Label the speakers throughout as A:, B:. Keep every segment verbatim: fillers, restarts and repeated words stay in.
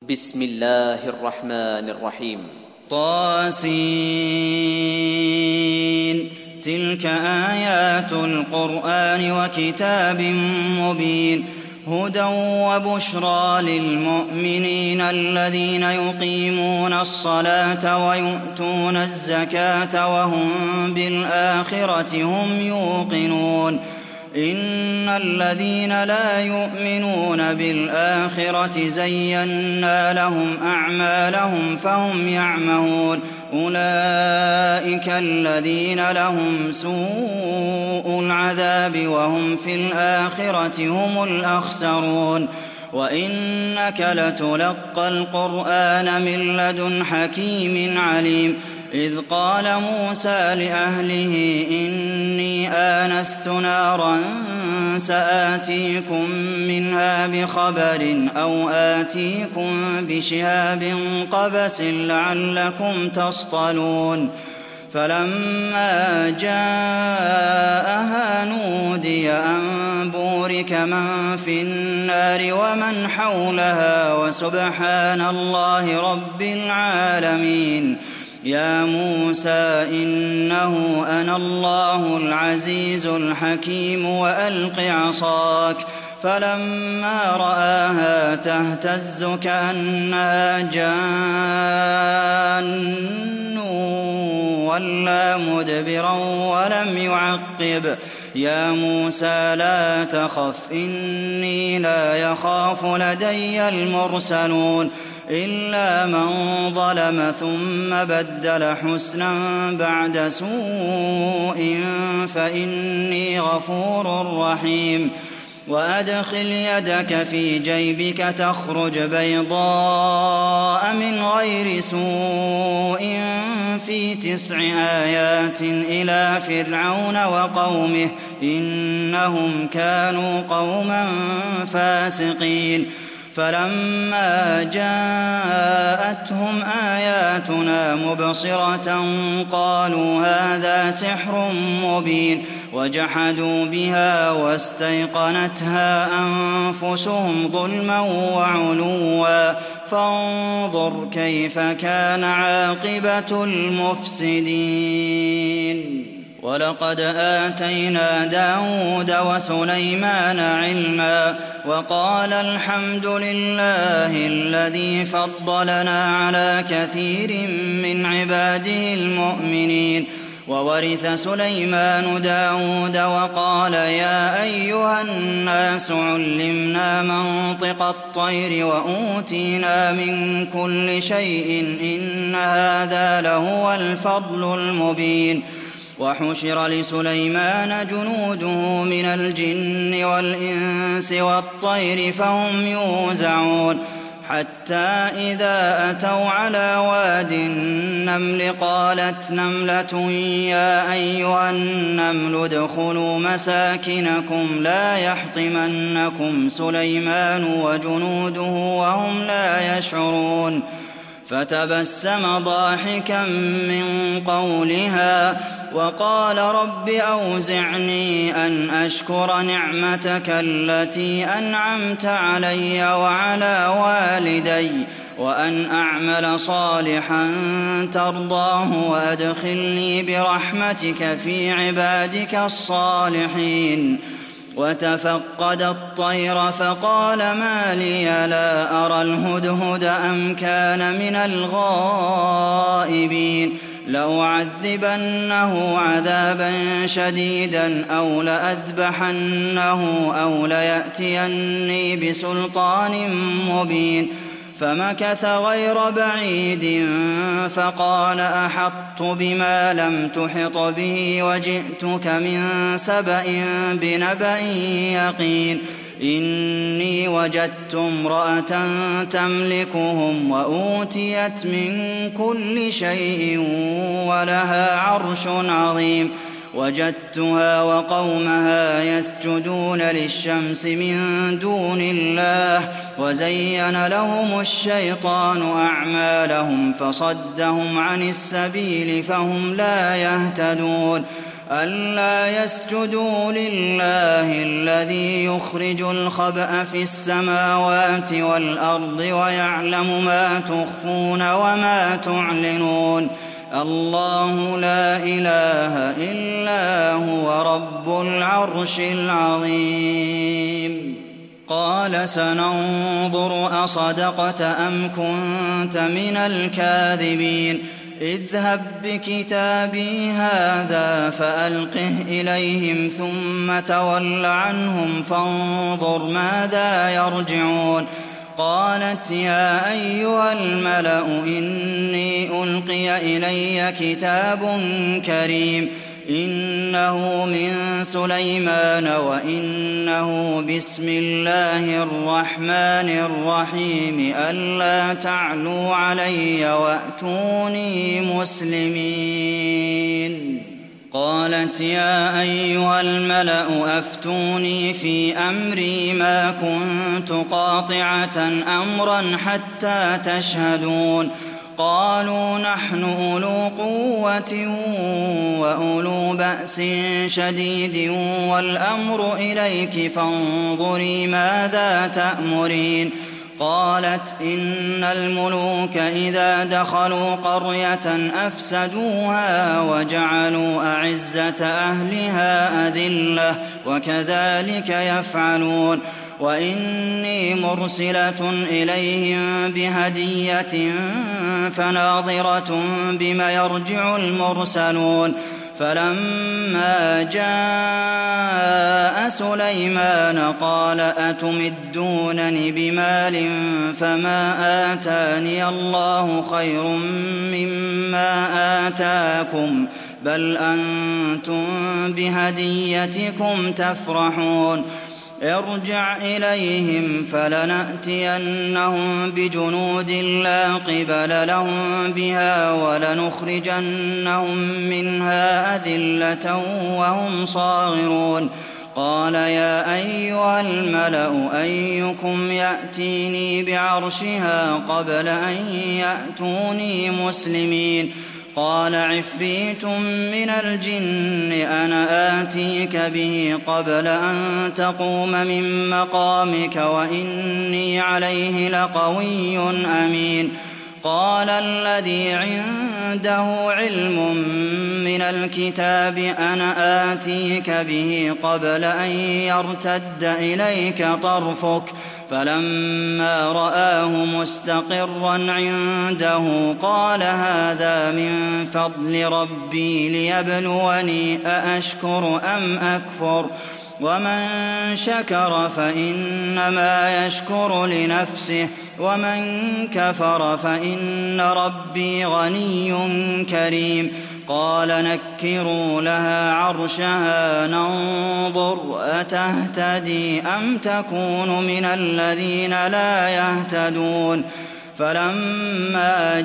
A: بسم الله الرحمن الرحيم.
B: طاسين. تلك آيات القرآن وكتاب مبين، هدى وبشرى للمؤمنين الذين يقيمون الصلاة ويؤتون الزكاة وهم بالآخرة هم يوقنون. إن الذين لا يؤمنون بالآخرة زينا لهم أعمالهم فهم يعمهون، أولئك الذين لهم سوء العذاب وهم في الآخرة هم الأخسرون. وإنك لتلقى القرآن من لدن حكيم عليم. إذ قال موسى لأهله إني آنست نارا سآتيكم منها بخبر أو آتيكم بشهاب قبس لعلكم تصطلون. فلما جاءها نودي أن بورك من في النار ومن حولها وسبحان الله رب العالمين. يا موسى إنه أنا الله العزيز الحكيم وألق عصاك. فلما رآها تهتز كأنها جان ولى مدبرا ولم يعقب. يا موسى لا تخف إني لا يخاف لدي المرسلون. إلا من ظلم ثم بدل حسنا بعد سوء فإني غفور رحيم. وأدخل يدك في جيبك تخرج بيضاء من غير سوء في تسع آيات إلى فرعون وقومه إنهم كانوا قوما فاسقين. فلما جاءتهم آياتنا مبصرة قالوا هذا سحر مبين، وجحدوا بها واستيقنتها أنفسهم ظلما وعلوا. فانظر كيف كان عاقبة المفسدين. ولقد آتينا داود وسليمان علما وقال الحمد لله الذي فضلنا على كثير من عباده المؤمنين. وورث سليمان داود وقال يا أيها الناس علمنا منطق الطير وأوتينا من كل شيء إن هذا لهو الفضل المبين. وحشر لسليمان جنوده من الجن والإنس والطير فهم يوزعون، حتى إذا أتوا على واد النمل قالت نملة يا أيها النمل ادخلوا مساكنكم لا يحطمنكم سليمان وجنوده وهم لا يشعرون. فتبسم ضاحكا من قولها وقال رب أوزعني أن أشكر نعمتك التي أنعمت علي وعلى والدي وأن أعمل صالحا ترضاه وأدخلني برحمتك في عبادك الصالحين. وتفقد الطير فقال ما لي لا أرى الهدهد أم كان من الغائبين. لأعذبنه عذابا شديدا أو لأذبحنه أو ليأتيني بسلطان مبين. فمكث غير بعيد فقال أحطت بما لم تحط به وجئتك من سبأ بنبأ يقين. إني وجدت امرأة تملكهم وأوتيت من كل شيء ولها عرش عظيم. وجدتها وقومها يسجدون للشمس من دون الله وزين لهم الشيطان أعمالهم فصدهم عن السبيل فهم لا يهتدون. ألا يسجدوا لله الذي يخرج الخبأ في السماوات والأرض ويعلم ما تخفون وما تعلنون الله لا إله إلا هو رب العرش العظيم قال سننظر أصدقت أم كنت من الكاذبين اذهب بكتابي هذا فألقه إليهم ثم تول عنهم فانظر ماذا يرجعون قالت يا أيها الملأ إني ألقي إلي كتاب كريم إنه من سليمان وإنه بسم الله الرحمن الرحيم ألا تعلوا علي وأتوني مسلمين قالت يا أيها الملأ أفتوني في أمري ما كنت قاطعة أمرا حتى تشهدون قالوا نحن أولو قوة وأولو بأس شديد والأمر إليك فانظري ماذا تأمرين قالت إن الملوك إذا دخلوا قرية أفسدوها وجعلوا أعزة أهلها أذلة وكذلك يفعلون وإني مرسلة إليهم بهدية فناظرة بما يرجع المرسلون فلما جاء سليمان قال أتمدونني بمال فما آتاني الله خير مما آتاكم بل أنتم بهديتكم تفرحون ارجع إليهم فلنأتينهم بجنود لا قبل لهم بها ولنخرجنهم منها أذلة وهم صاغرون قال يا أيها الملأ أيكم يأتيني بعرشها قبل أن يأتوني مسلمين قال عفريت من الجن أنا آتيك به قبل أن تقوم من مقامك وإني عليه لقوي أمين قال الذي عنده علم من الكتاب أنا آتيك به قبل أن يرتد إليك طرفك فلما رآه مستقرا عنده قال هذا من فضل ربي ليبلوني أأشكر أم أكفر ومن شكر فإنما يشكر لنفسه ومن كفر فإن ربي غني كريم قال نكروا لها عرشها ننظر أتهتدي أم تكون من الذين لا يهتدون فلما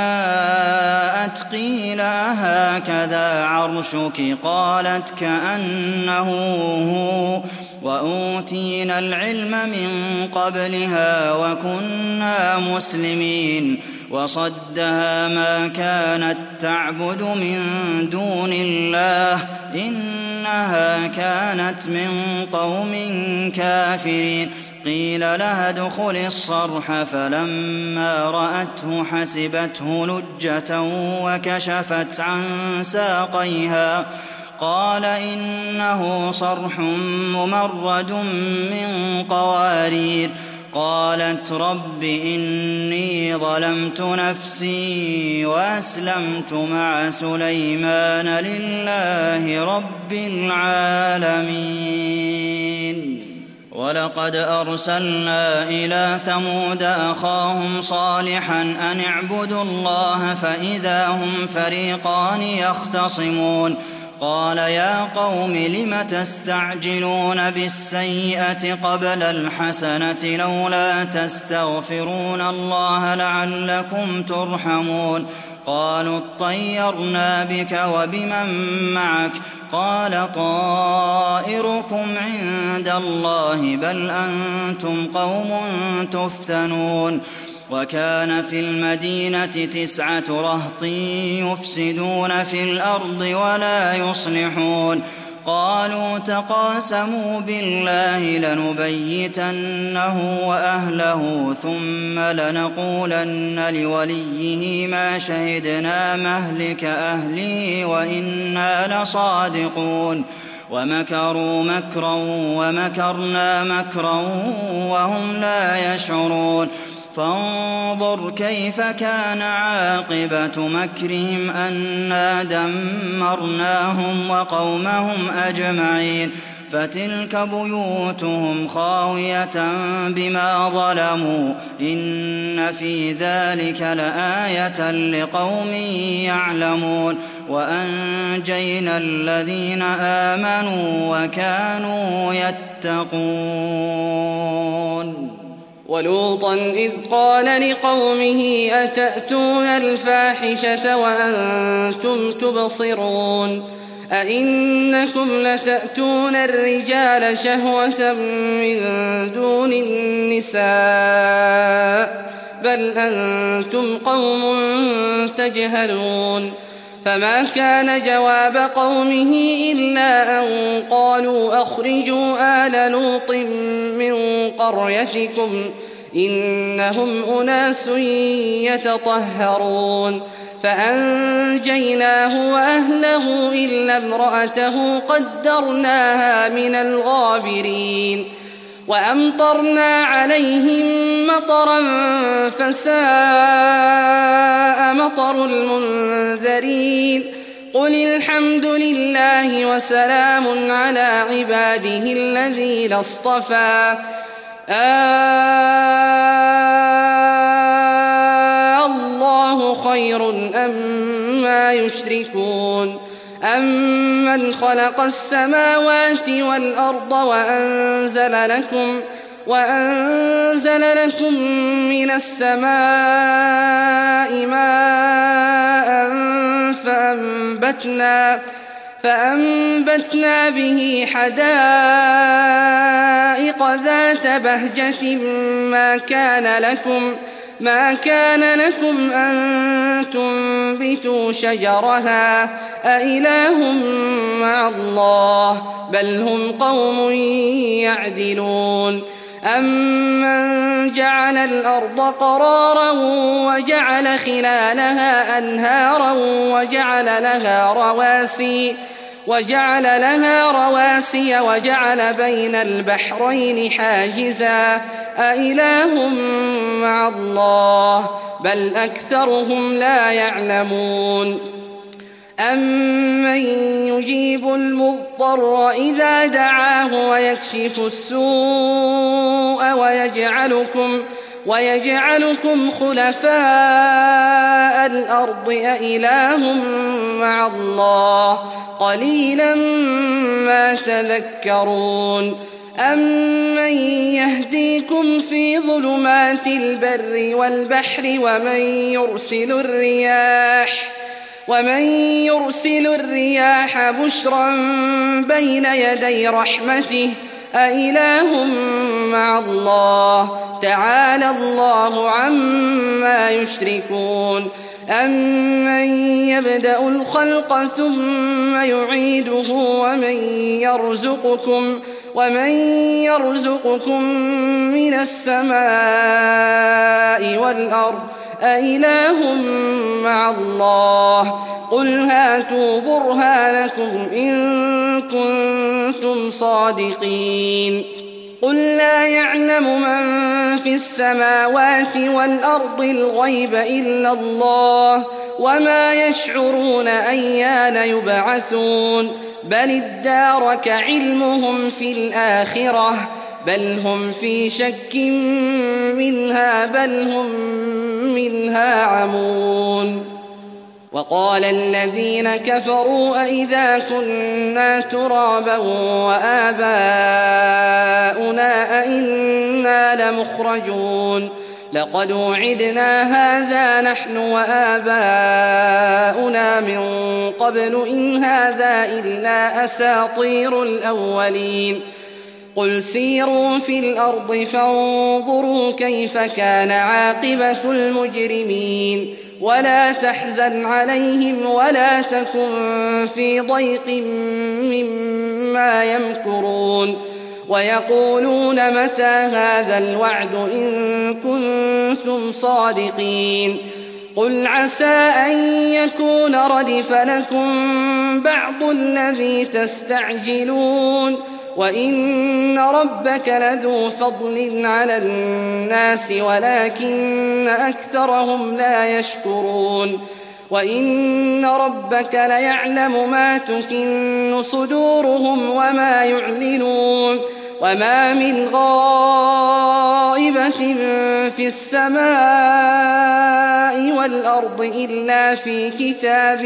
B: جاءت قيل هكذا عرشك قالت كأنه هو وأوتينا العلم من قبلها وكنا مسلمين وصدها ما كانت تعبد من دون الله إنها كانت من قوم كافرين قيل لها ادخل الصرح فلما رأته حسبته لجة وكشفت عن ساقيها قال إنه صرح ممرد من قوارير قالت رب إني ظلمت نفسي وأسلمت مع سليمان لله رب العالمين ولقد أرسلنا إلى ثمود أخاهم صالحا أن اعبدوا الله فإذا هم فريقان يختصمون قال يا قوم لم تستعجلون بالسيئة قبل الحسنة لولا تستغفرون الله لعلكم ترحمون قالوا اطيرنا بك وبمن معك قال طائركم عند الله بل أنتم قوم تفتنون وكان في المدينة تسعة رهط يفسدون في الأرض ولا يصلحون قالوا تقاسموا بالله لنبيتنه وأهله ثم لنقولن لوليه ما شهدنا مهلك أهله وإنا لصادقون ومكروا مكرا ومكرنا مكرا وهم لا يشعرون فانظر كيف كان عاقبة مكرهم أنا دمرناهم وقومهم أجمعين فتلك بيوتهم خاوية بما ظلموا إن في ذلك لآية لقوم يعلمون وأنجينا الذين آمنوا وكانوا يتقون
C: ولوطا إذ قال لقومه أتأتون الفاحشة وأنتم تبصرون أئنكم لتأتون الرجال شهوة من دون النساء بل أنتم قوم تجهلون فما كان جواب قومه إلا أن قالوا أخرجوا آل لوط من قريتكم إنهم أناس يتطهرون فأنجيناه وأهله إلا امرأته قدرناها من الغابرين وأمطرنا عليهم مطرا فساء مطر المنذرين قل الحمد لله وسلام على عباده الذين اصطفى آه الله خير أما يشركون أمن خلق السماوات والأرض وأنزل لكم وأنزل لكم من السماء ماء فأنبتنا فأنبتنا به حدائق ذات بهجة ما كان لكم ما كان لكم أن تنبتوا شجرها أإله مع الله بل هم قوم يعدلون أمن جعل الأرض قرارا وجعل خلالها أنهارا وجعل لها رواسي وجعل لها رواسي وجعل بين البحرين حاجزا أإله مع الله بل أكثرهم لا يعلمون أمن يجيب المضطر إذا دعاه ويكشف السوء ويجعلكم ويجعلكم خلفاء الأرض أإله مع الله قليلا ما تذكرون أمن يهديكم في ظلمات البر والبحر ومن يرسل الرياح ومن يرسل الرياح بشرا بين يدي رحمته أإله مع الله تعالى الله عما يشركون أمن يبدأ الخلق ثم يعيده ومن يرزقكم ومن يرزقكم من السماء والأرض أإله مع الله قل هاتوا برهانكم إن كنتم صادقين قل لا يعلم من في السماوات والأرض الغيب إلا الله وما يشعرون أيان يبعثون بل ادارك علمهم في الآخرة بل هم في شك منها بل هم منها عمون وقال الذين كفروا أئذا كنا ترابا وآباؤنا أئنا لمخرجون لقد وعدنا هذا نحن وآباؤنا من قبل إن هذا إلا أساطير الأولين قل سيروا في الأرض فانظروا كيف كان عاقبة المجرمين ولا تحزن عليهم ولا تكن في ضيق مما يمكرون ويقولون متى هذا الوعد إن كنتم صادقين قل عسى أن يكون ردف لكم بعض الذي تستعجلون وإن ربك لذو فضل على الناس ولكن أكثرهم لا يشكرون وإن ربك ليعلم ما تكن صدورهم وما يعلنون وما من غائبة في السماء والأرض إلا في كتاب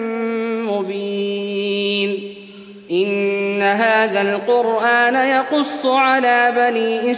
C: مبين إن هذا القرآن يقص على بني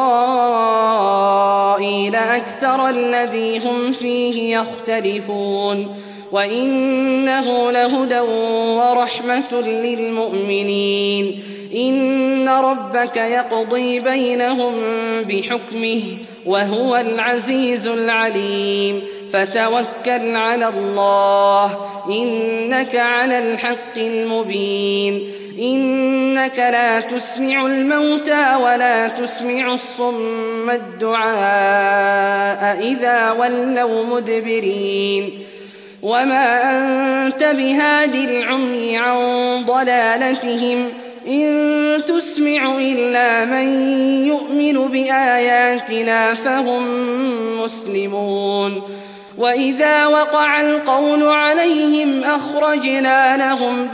C: إسرائيل أكثر الذي هم فيه يختلفون وإنه لهدى ورحمة للمؤمنين إن ربك يقضي بينهم بحكمه وهو العزيز العليم فتوكل على الله إنك على الحق المبين إنك لا تسمع الموتى ولا تسمع الصم الدعاء إذا ولوا مدبرين وما أنت بهاد العمي عن ضلالتهم إن تسمع إلا من يؤمن بآياتنا فهم مسلمون وإذا وقع القول عليهم أخرجنا لهم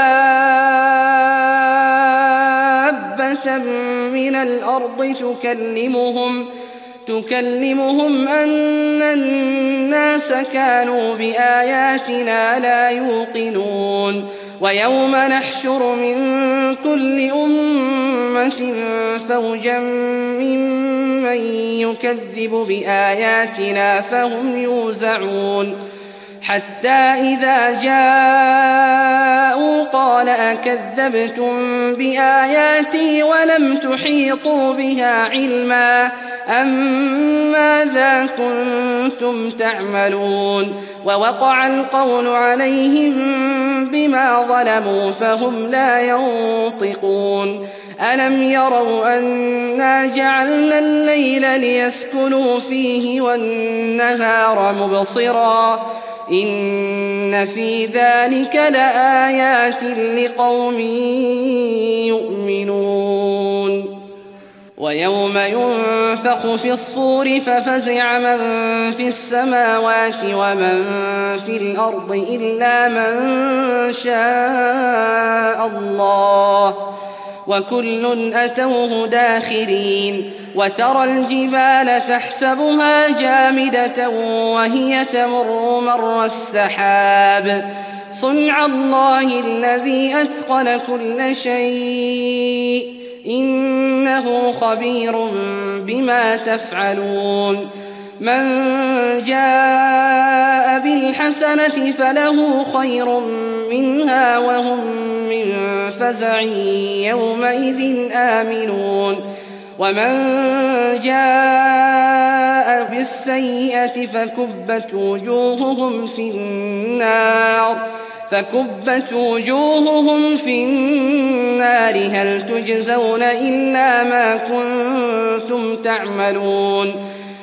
C: دابة من الأرض تكلمهم تكلمهم أن الناس كانوا بآياتنا لا يوقنون ويوم نحشر من كل أمة فوجا ممن يكذب بآياتنا فهم يوزعون حتى إذا جاءوا قال أكذبتم بآياتي ولم تحيطوا بها علما أم ماذا كنتم تعملون ووقع القول عليهم بما ظلموا فهم لا ينطقون ألم يروا أنا جعلنا الليل ليسكنوا فيه والنهار مبصرا إن في ذلك لآيات لقوم يؤمنون ويوم ينفخ في الصور ففزع من في السماوات ومن في الأرض إلا من شاء الله وكل أتوه داخرين وترى الجبال تحسبها جامدة وهي تمر مر السحاب صنع الله الذي أتقن كل شيء إنه خبير بما تفعلون من جاء بالحسنة فله خير منها وهم من فزع يومئذ آمنون ومن جاء بالسيئة فكبت وجوههم في النار فكبت وجوههم في النار هل تجزون إلا ما كنتم تعملون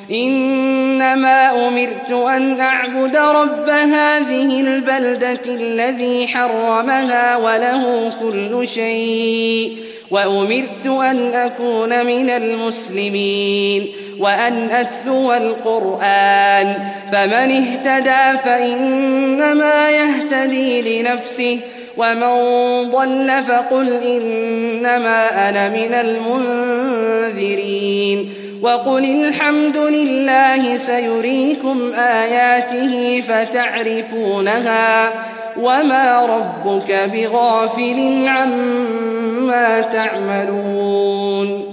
C: إنما أمرت أن أعبد رب هذه البلدة الذي حرمها وله كل شيء وأمرت أن أكون من المسلمين وأن أتلو القرآن فمن اهتدى فإنما يهتدي لنفسه ومن ضل فقل إنما أنا من المنذرين وقل الحمد لله سيريكم آياته فتعرفونها وما ربك بغافل عما تعملون